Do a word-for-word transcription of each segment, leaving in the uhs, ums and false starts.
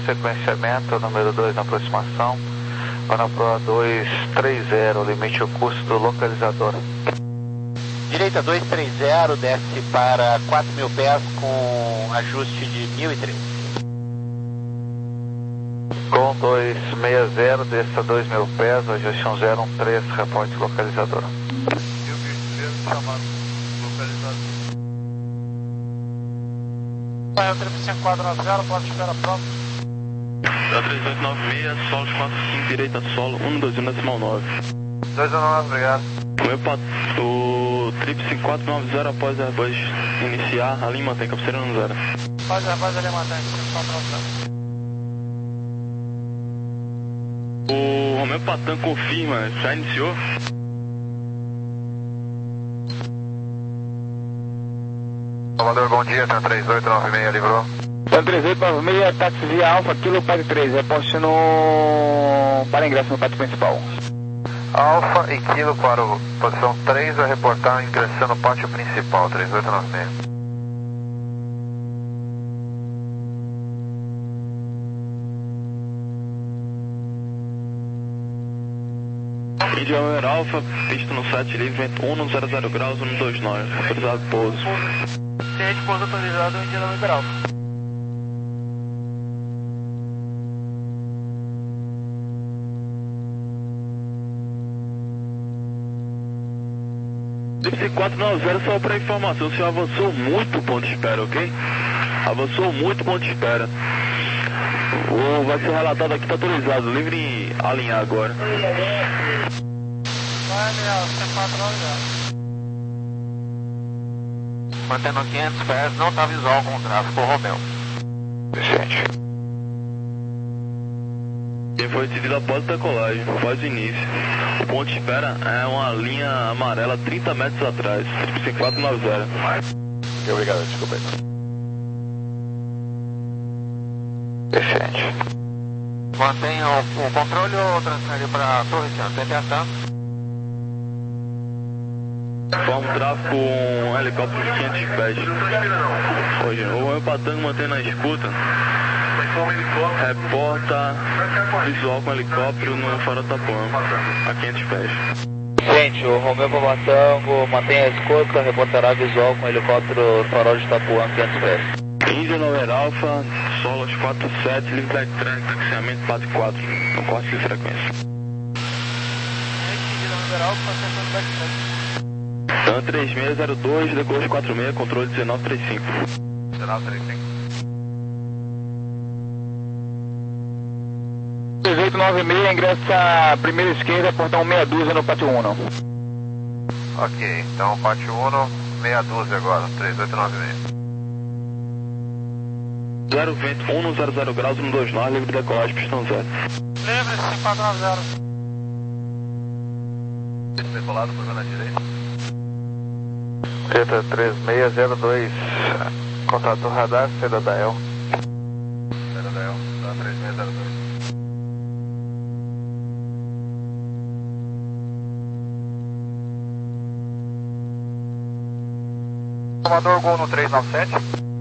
sequenciamento, número dois na aproximação. Para Pro dois três zero, limite o curso do localizador. Direita dois três zero, desce para quatro mil pés com ajuste de mil e três. Com dois seis zero, desça dois mil pés, ajuste um zero um três, reporte localizador. Rio Verde, chamado localizador. Vai, o três cinco quatro nove zero, pode espera pronto. Da três oito nove seis, solo quatro cinco, direita solo, um dois um decimal nove. dois um nove, obrigado. O meu pat... o trip cinco quatro nove zero após Airbus iniciar, a linha mantém cabeceira no zero. Faz Airbus ali mantém, cinco quatro nove zero. O Romeo Patan confirma, já iniciou? Salvador, bom dia, tá três oito nove seis, livrou. Tá três oito nove seis, táxi via Alfa, Kilo Pad três, reposte no... para ingresso no pátio principal. Alfa e Kilo para o posição três, vai reportar ingressando no pátio principal, três oito nove seis. Indian Alpha, pista no site livre, vento um zero zero graus, um dois nove, autorizado pouso. Tem de pouso autorizado em Indian Alpha. cinco quatro nove zero, só para informação, o senhor avançou muito ponto de espera, ok? Avançou muito ponto de espera. O, vai ser relatado aqui, está autorizado, livre em alinhar agora. Vai alinhar, cinco quatro nove zero. Mantendo quinhentos pés, não está visual com o tráfego, Romeu. Vicente. Quem foi decidido após a decolagem, faz o início. O ponto de espera é uma linha amarela trinta metros atrás, cinco quatro nove zero. Ok, obrigado, desculpa aí. Vicente. Mantenha o, o controle ou transferir para a torre, senhor? Tem atenção. Forma o tráfego com um helicóptero de quinhentos pés. Hoje, o meu patango mantendo a escuta. Reporta visual com helicóptero no farol Tapuã, a quinhentos pés. Gente, o Romeo Papatango mantém a escuta, reportará visual com helicóptero farol de Tapuã, quinhentos pés. Índia Nover Alpha, solos quatro sete, livre eletrônico, taxiamento quatro quatro, no corte de frequência. Indian Alpha, tentando backtrack. TAM três seis zero dois, decoros quatro seis, controle dezenove trinta e cinco. dezenove trinta e cinco. três oito nove seis, ingressa primeira esquerda, portão meia dúzia no pátio um. Ok, então pátio um, meia dúzia agora, três oito nove seis. Zero vento, um zero zero graus, um dois nove, livre decolagem, pistão zero. Livre, cinco quatro nove zero. Decolado por na direita. Delta três seis zero dois, contato radar, saída da El. Saída da El, tá três seis zero dois. Salvador, Gol no três nove sete.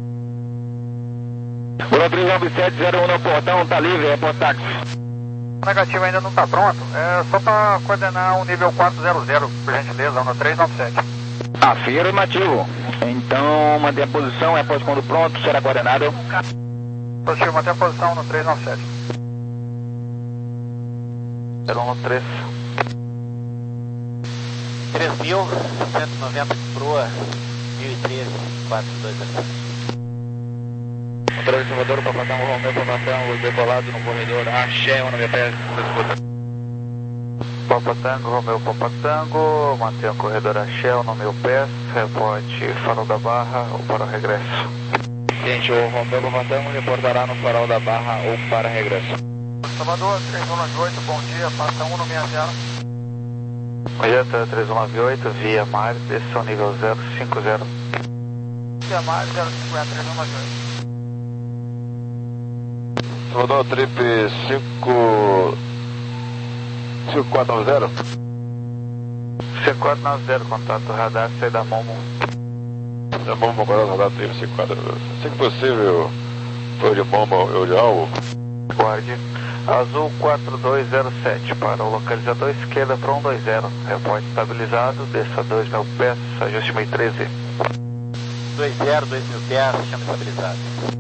Gol três nove sete zero um no portão, tá livre, é por táxi. O negativo ainda não está pronto, é só para coordenar o nível quatrocentos, por gentileza, no três nove sete. Afirmativo. Então, manter a posição, é após quando pronto, será coordenado. Positivo, manter a posição no três nove sete. zero um três. três mil cento e noventa proa, mil e treze, quatro dois zero. Controle Salvador, Papatango, Romeo Papatango, decolado no corredor, Axé, um nove pés, escuta. Papatango, Romeo Papatango, mantenha o corredor Axé, um nove pés, reporte farol da Barra ou para o regresso. Gente, o Romeo Papatango reportará no farol da Barra ou para regresso. Salvador, três um nove oito, bom dia, passa um no meia zero. Jeta três um nove oito, via mar, desceu nível zero cinco zero. Via mar, zero cinco zero, três um nove oito. Salvador, trip cinco quatro nove zero. cinco quatro nove zero, contato radar, saída Momo. Da Momo, agora radar trip cinco quatro. Assim que possível, foi de Momo ou de alvo. Guarde. Azul quatro dois zero sete para o localizador esquerda para um dois zero. Reporte estabilizado, desça dois mil pés, ajuste meio treze. dois zero, dois mil pés, chama estabilizado.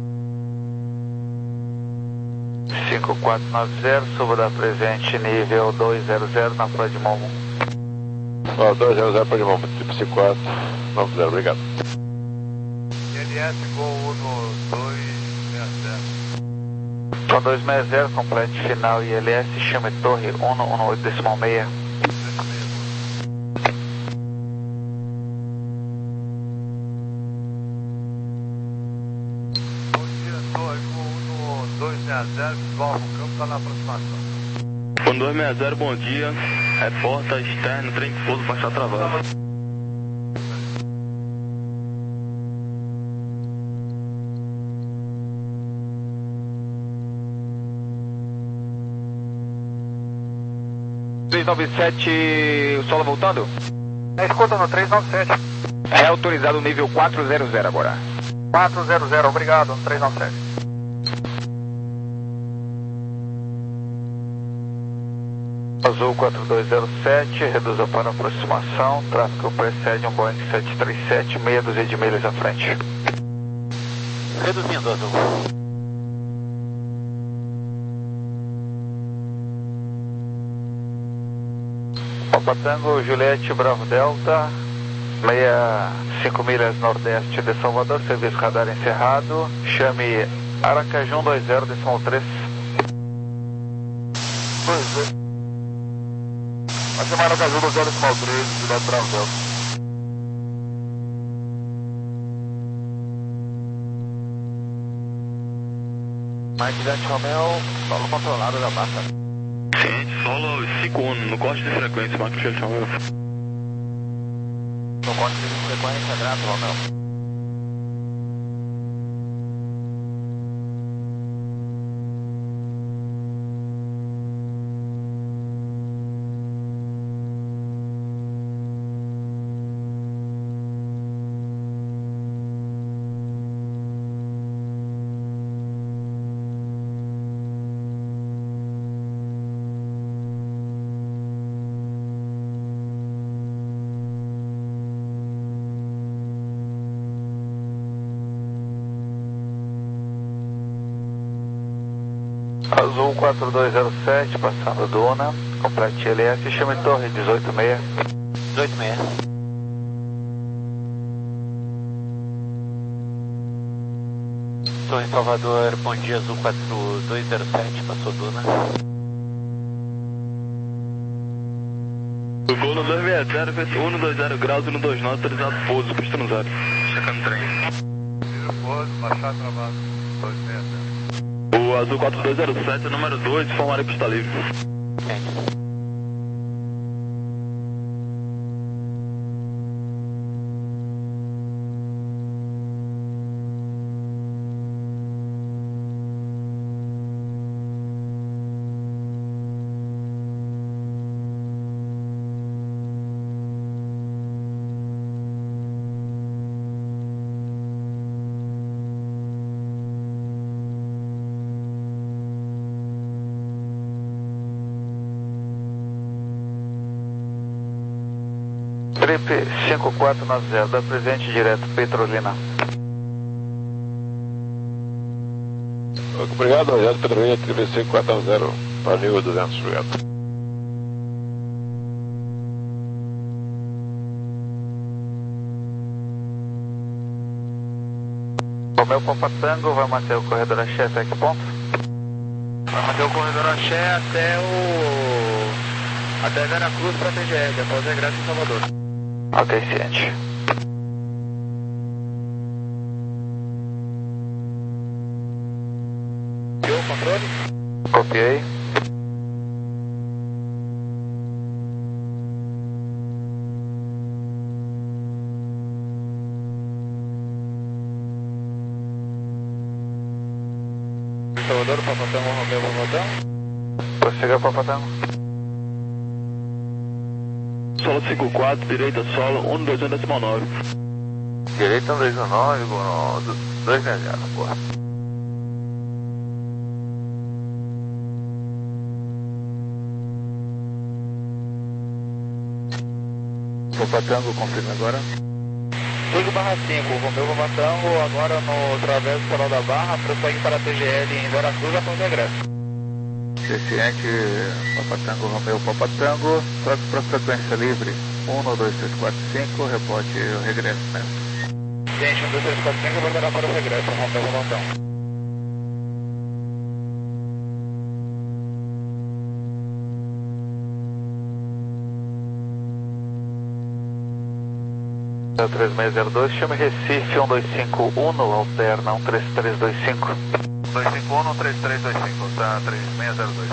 cinco quatro nove zero, suba da presente nível dois zero zero na Praia de Momo. Ó, dois zero zero Praia de Momo, tipo cinco quatro nove zero, obrigado. L S Gol um dois seis zero. Com dois seis zero, complete final I L S, chame torre um um oito decimal seis. Bom dia, torre um dois seis zero, visual no campo, está na aproximação. Com dois seis zero, bom dia. Reporta externo, trem de pouso, faixa travada. três nove sete, solo voltando? É, escuta no três nove sete. É autorizado o nível quatro zero zero agora. quatro zero zero, obrigado, no três nove sete. Azul quatro dois zero sete, reduza para aproximação, tráfego precede um Boeing sete três sete, meia dúzia de milhas à frente. Reduzindo, Azul. Papa Tango, Juliette, Bravo Delta, sessenta e cinco milhas nordeste de Salvador, serviço radar encerrado, chame Aracaju dois zero decimal três. Vai chamar Aracaju dois zero decimal três, Juliette, Bravo Delta. Mike Dante Romeo, solo controlado da massa. Ciente, solo cinco um, no corte de frequência, Marco Juliette Romeo. No corte de frequência, grato, Romeo. Azul quatro dois zero sete, passando Duna, complete L S, chame torre dezoito seis. dezoito seis. Torre Salvador, bom dia, Azul quatro dois zero sete, passou Duna. O gol no dois seis zero, fez um dois zero graus e no dois nove, autorizado pouso, custo no zero. Checando trem. Tiro pouso, baixar travado, dois seis zero. O Azul quatro dois zero sete, número dois, formário pista livre. Entende. Trip cinco quatro nove zero, da presente direto, Petrolina. Obrigado, obrigado, Petrolina, Trip cinco quatro nove zero, para nível duzentos, obrigado. Romeu Papa Tango, vai manter o corredor axé até que ponto? Vai manter o corredor axé até o... até Vera Cruz para T G R, depois é Graça em Salvador. Ok, ciente. Copiou o controle? Copiei. Salvador, Papatão, Romeu, Papatão. Prossiga, Papa Tango. Solo cinco quatro, direita solo, um dois um decimal nove. Direita um dois um nove, dois seis zero, porra. Papa Tango, confirma agora. cinco barra cinco, Romeu Papa Tango, agora no Travesso Farol da Barra, prossegue para a T G L em Veracruz, após o regresso. Suficiente, Papa Tango, Romeu Papa Tango, troca para frequência livre, um, dois, três, quatro, cinco, reporte o regresso, né? Gente, um, dois, três, quatro, cinco, voltará para o regresso, Romeu Papa Tango. três seis zero dois, chame Recife um dois cinco um, alterna um três três dois cinco. um dois cinco um, três três dois cinco, tá três seis zero dois.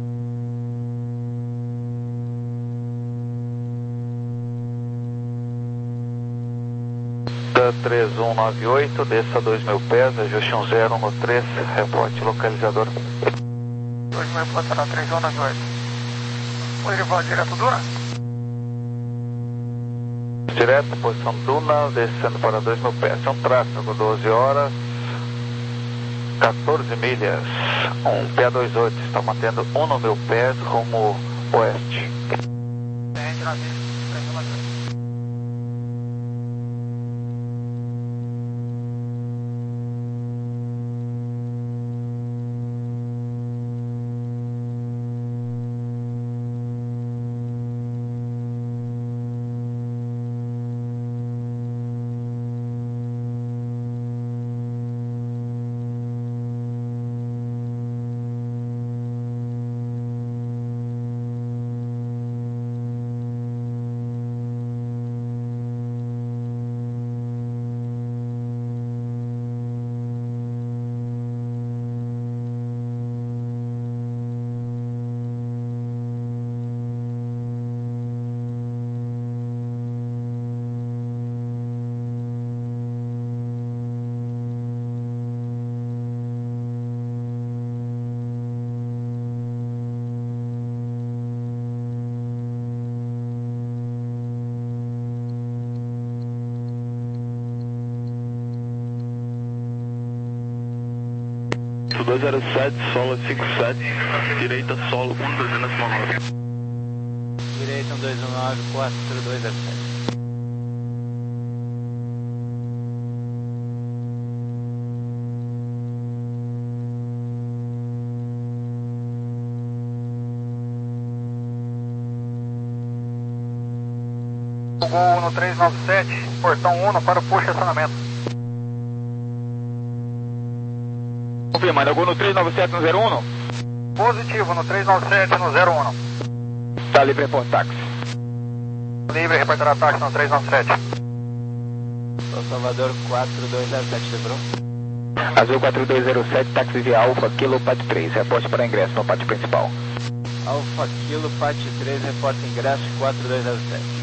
Da três um nove oito, desça dois mil pés, ajuste um zero no três, reporte localizador. dois mil pés para três um nove oito. Pode levar direto Duna? Direto, posição Duna, descendo para dois mil pés. É um tráfego, doze horas, quatorze milhas, um P dois oito, está mantendo um no mil pés, rumo oeste. Gente, na vista, três um nove oito. dois zero sete, solo cinco sete, direita solo um dois zero nove. Direita um dois um nove, quatro dois zero sete. Gol no três nove sete, portão um para o push estacionamento. Confirmando, algum no três nove sete no zero um? Positivo no três nove sete no zero um. Tá livre por táxi. Livre, reportará táxi no três nove sete. São Salvador quatro dois zero sete, lembrou? Azul quatro dois zero sete, táxi via Alfa, Kilo Pat três, reporte para ingresso no pátio principal. Alfa Kilo, Pátio três, reporta ingresso quatro dois zero sete.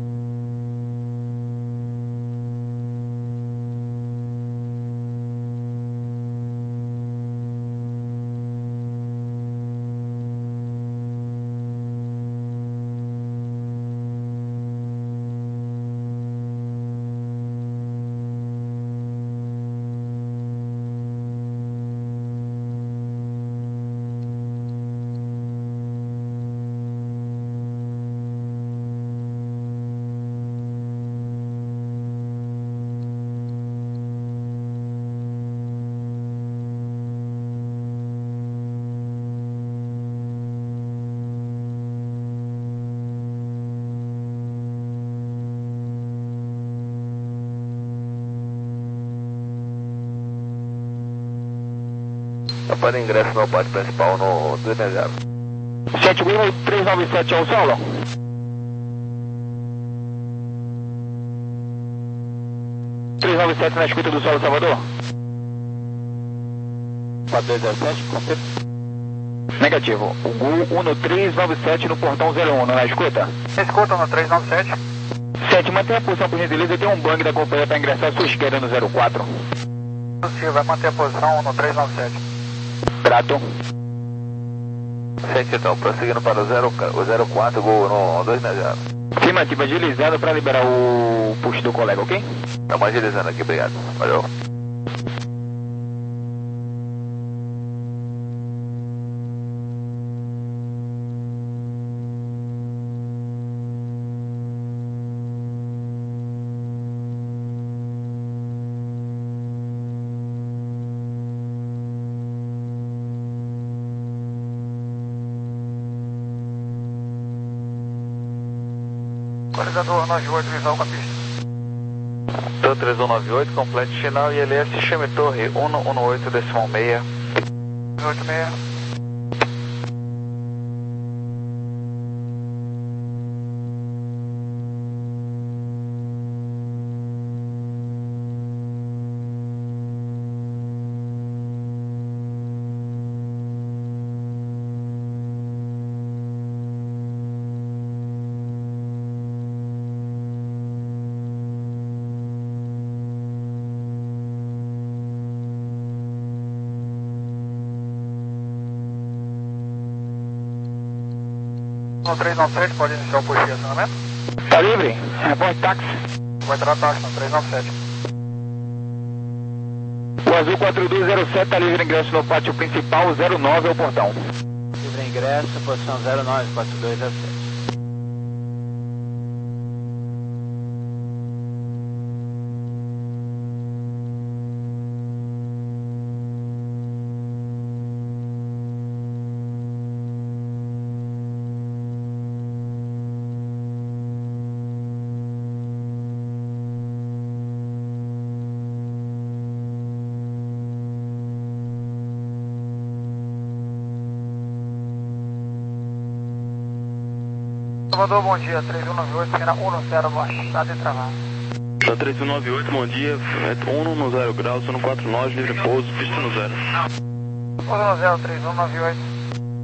Para ingresso no pátio principal no dois seis zero. sete Will três nove sete ao solo. três nove sete na escuta do solo Salvador. quatro dois zero sete, confirma. Negativo. O Gol um no três nove sete no portão zero um, não é escuta? Escuta no três nove sete. sete, mantenha a posição por gentileza e tem um bang da companhia para ingressar à sua esquerda no zero quatro. Positivo, vai manter a posição no três nove sete. Prato. Sente então, prosseguindo para o zero, o zero quatro, Gol no dois seis zero. Afirmativo, agilizando para liberar o push do colega, ok? Estamos agilizando aqui, obrigado. Valeu. Localizador nove oito, visual com a pista. Então três um nove oito, complete final I L S, chame torre um um oito decimal seis. oito seis. No três nove sete, pode iniciar o push de acionamento? Tá livre? Reporte táxi. Vai entrar a taxa no três nove sete. O azul quatro dois zero sete tá livre ingresso no pátio principal, zero nove é o portão. Livre ingresso, posição zero nove quatro dois zero sete. Salvador, bom dia, três um nove oito, cena um zero baixada e travada. Tá três um nove oito, bom dia, um no zero graus, sono quatro nós, livre pouso, pista no zero. Pouso no zero, três um nove oito.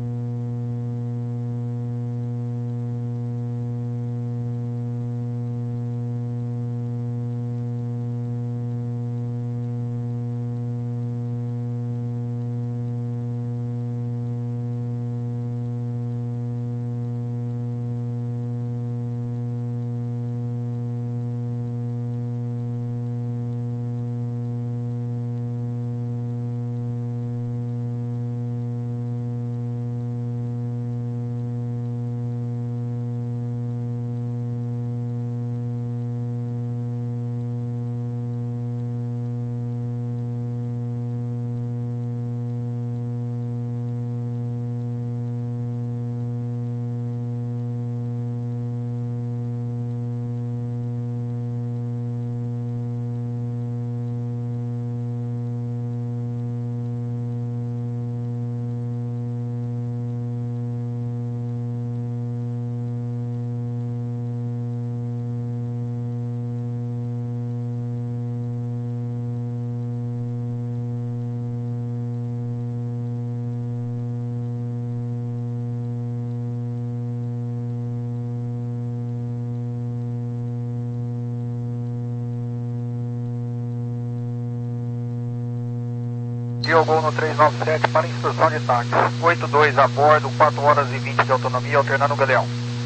Diogo no três nove sete para instrução de táxi. oito dois a bordo, quatro horas e vinte de autonomia, alternando o Galeão.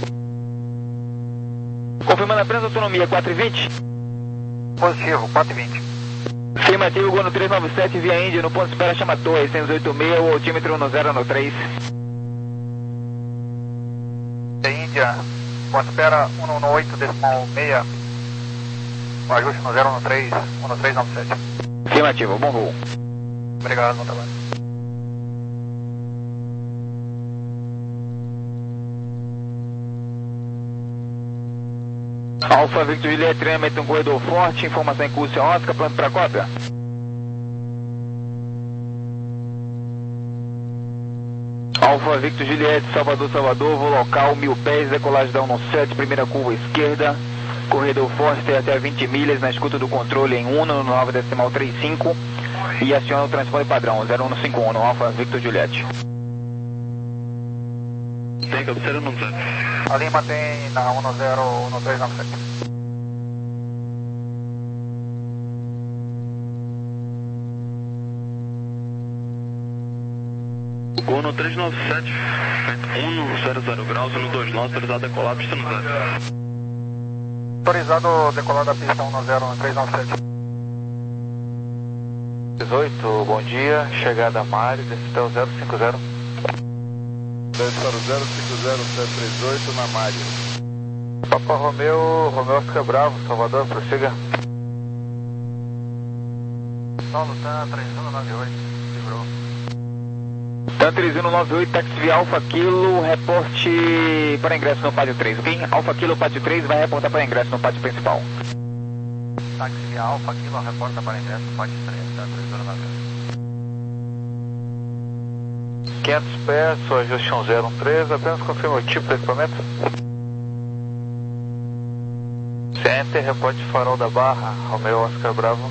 Confirmando apenas autonomia, quatro e vinte. Positivo, quatro e vinte. Afirmativo, Gol no três nove sete, via Índia, no ponto de espera chama torre, seiscentos e oitenta e seis, o altímetro no zero no três. Índia, ponto de espera um no oito decimal seis. O ajuste no zero no três, um no três nove sete. Afirmativo, bom voo. Obrigado, bom trabalho. Alfa Victor Juliette, treinamento um corredor forte, informação em curso Oscar, pronto para cópia. Alfa Victor Juliette, Salvador, Salvador, voo local, mil pés, decolagem da um sete, primeira curva esquerda, corredor forte até vinte milhas, na escuta do controle em um no nove decimal trinta e cinco. E aciona o transponder padrão, zero um cinco um no Alfa Victor Juliette. Tem cabeceira no zero. A Lima tem na um zero no três nove sete. Gol no três nove sete, um no zero zero graus, no dois nós, autorizado a decolar, pista no zero. Autorizado decolar da pista um zero no três nove sete. dezoito, bom dia, chegada a Mari, desce até o zero cinco zero. Desce para o zero cinco zero sete três oito na Mari. Papa Romeu, Romeu fica bravo, Salvador, prossiga. São Lutan, três um nove oito, livrou. três um nove oito, táxi via Alfa Kilo, reporte para ingresso no pátio três, ok? Alfa Kilo, pátio três, vai reportar para ingresso no pátio principal. Táxi via Alfa Kilo, reporta para ingresso no pátio três, tá? três um nove oito. quinhentos pés, sua ajuste um zero um três, apenas confirma o tipo do equipamento. Center, reporte farol da Barra, Romeo Oscar Bravo.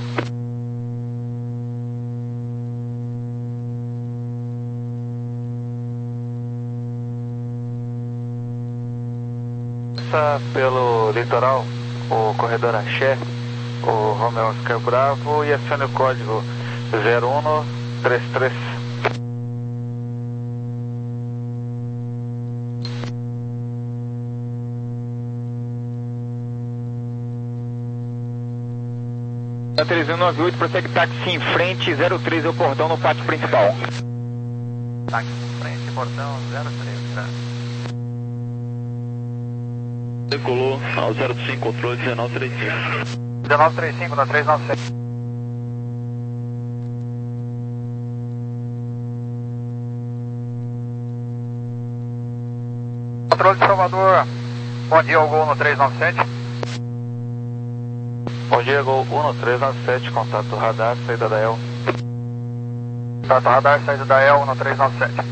Passa pelo litoral, o corredor Axé, o Romeo Oscar Bravo, e acione o código zero um três três. três um nove oito, prossegue táxi em frente, zero três é o portão no pátio principal. Táxi em frente, portão zero três, tá? Decolou ao zero cinco, controle dezenove trinta e cinco. dezenove trinta e cinco da três nove sete. Controle de Salvador, bom dia, ao Gol no três nove sete. Bom dia, Gol um no três nove sete, contato radar, saída da E L. Contato radar, saída da E L no três nove sete.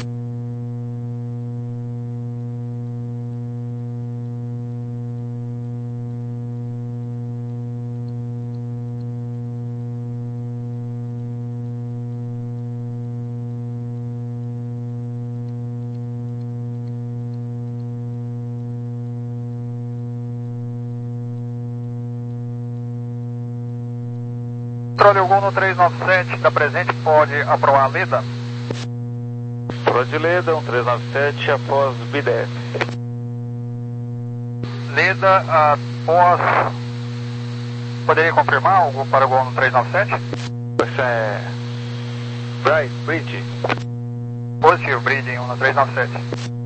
Controle Gol no três nove sete, da presente, pode aprovar a Leda? Pode Leda, um três nove sete, após B D F. Leda, após... Poderia confirmar algo para o Gol no três nove sete? Essa é... Bright, Bridge. Positivo, Bridge, um no três nove sete.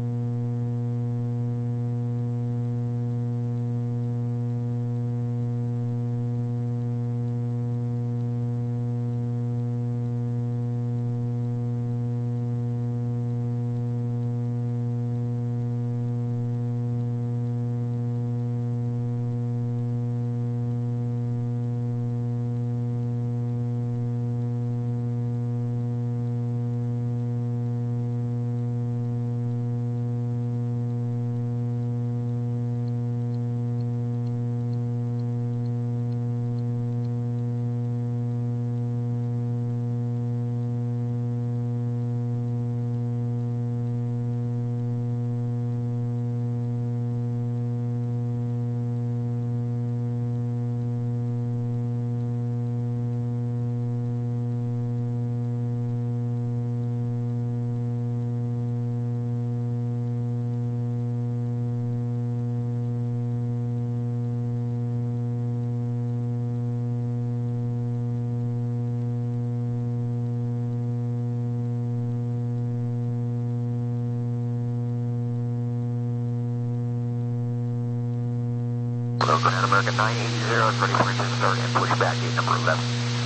Ground American nine eighty, is ready for engine start and push back gate number eleven.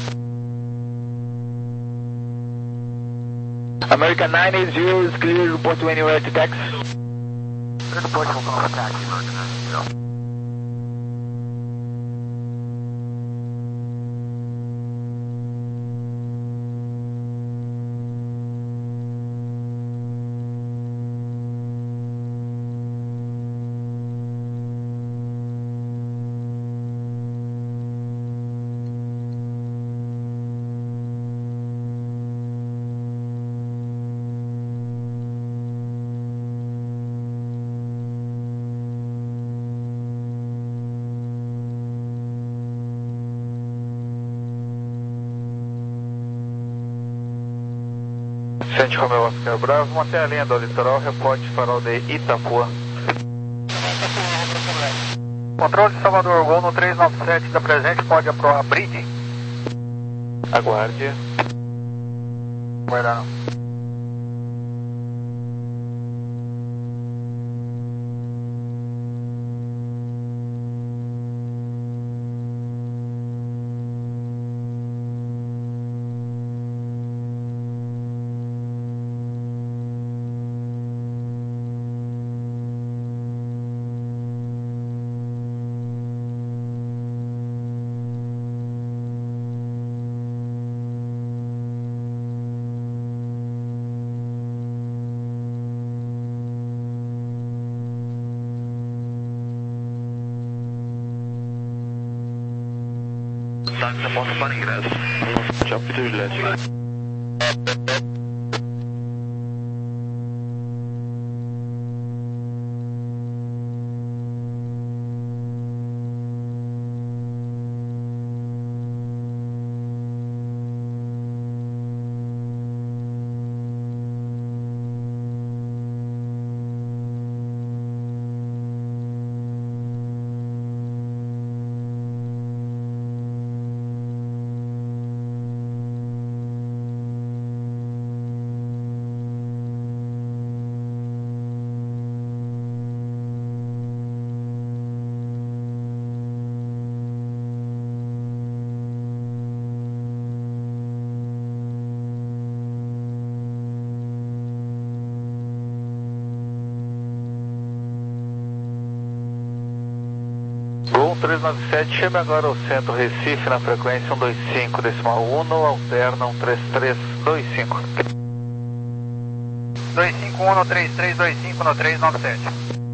American nine eighty is clear, report to anywhere to taxi. There's a push, we'll call for taxi, American nine eighty. Sente Romeo Oscar Bravo, mantenha a linha do litoral, reporte farol de Itapuã. Controle de Salvador, Gol no três nove sete da presente, pode aprovar Bridge. Aguarde. Aguardar não. táxi aponta para ingresso. Já Victor Juliette. Gol três nove sete, chame agora ao centro Recife na frequência um dois cinco decimal um, alterna um três três dois cinco. dois cinco um no três três dois cinco no três nove sete.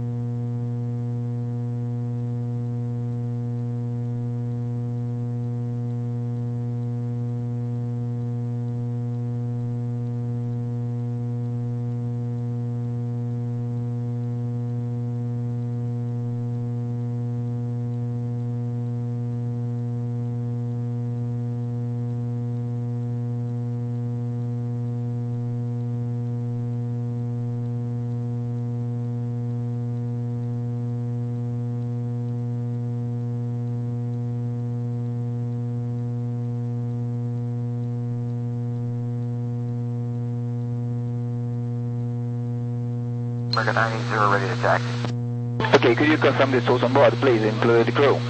American nine eight zero ready to taxi. Okay, could you confirm the souls on board, please, including the crew?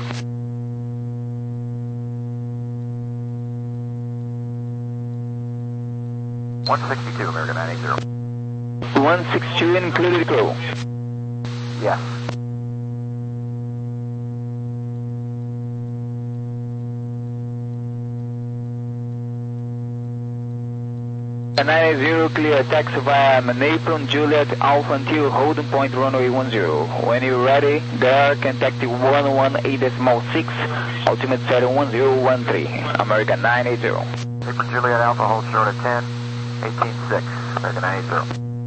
one sixty-two, American nine eight zero. one sixty-two, including the crew. Yes. nine eight zero, clear taxi via Napron, Juliet, Alpha until holding point runway one zero. When you're ready, there, contact one one eight decimal six, ultimate setting one zero one three, American nine eight zero. Napron, Juliet, Alpha, hold short at ten, eighteen six, American nine eight zero.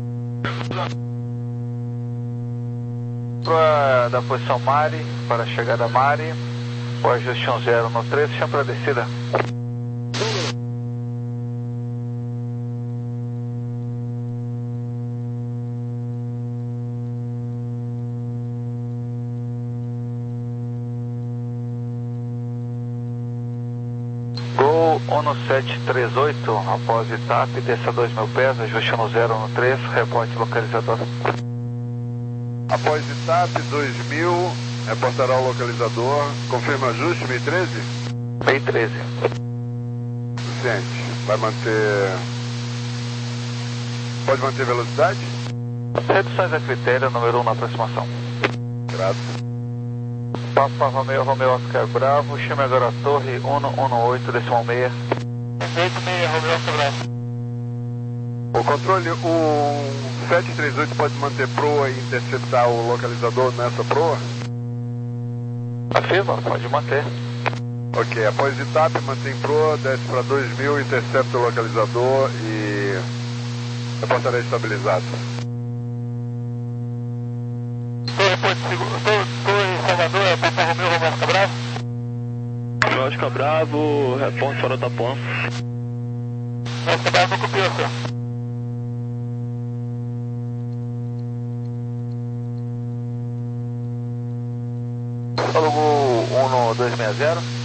Para da posição Mari, para a chegada Mari, o ajuste um zero no três, chama para a descida. Gol um sete três oito, após etapa, desça dois mil pés, ajuste no zero no três, reporte localizador. Após etapa dois mil, reportará o localizador. Confirma ajuste, mil e treze? mil e treze. Suficiente. Vai manter... Pode manter velocidade? Reduções a critério, número um na aproximação. Grato. Papa Romeo, Romeo Oscar Bravo, chame agora a torre um um oito decimal seis. oito seis, Romeo Oscar Bravo. O controle, o sete três oito pode manter proa e interceptar o localizador nessa proa? Afirma, pode manter. Ok, após etapa, mantém proa, desce para dois mil, intercepta o localizador e reportará estabilizado. Torre Porto Seguro, Torre Salvador, é Papa Romeo, Romeo Oscar Bravo. Romeo Oscar Bravo, responde para o Tapuã. Oscar Bravo, não copiou, senhor. Alugou um dois seis zero.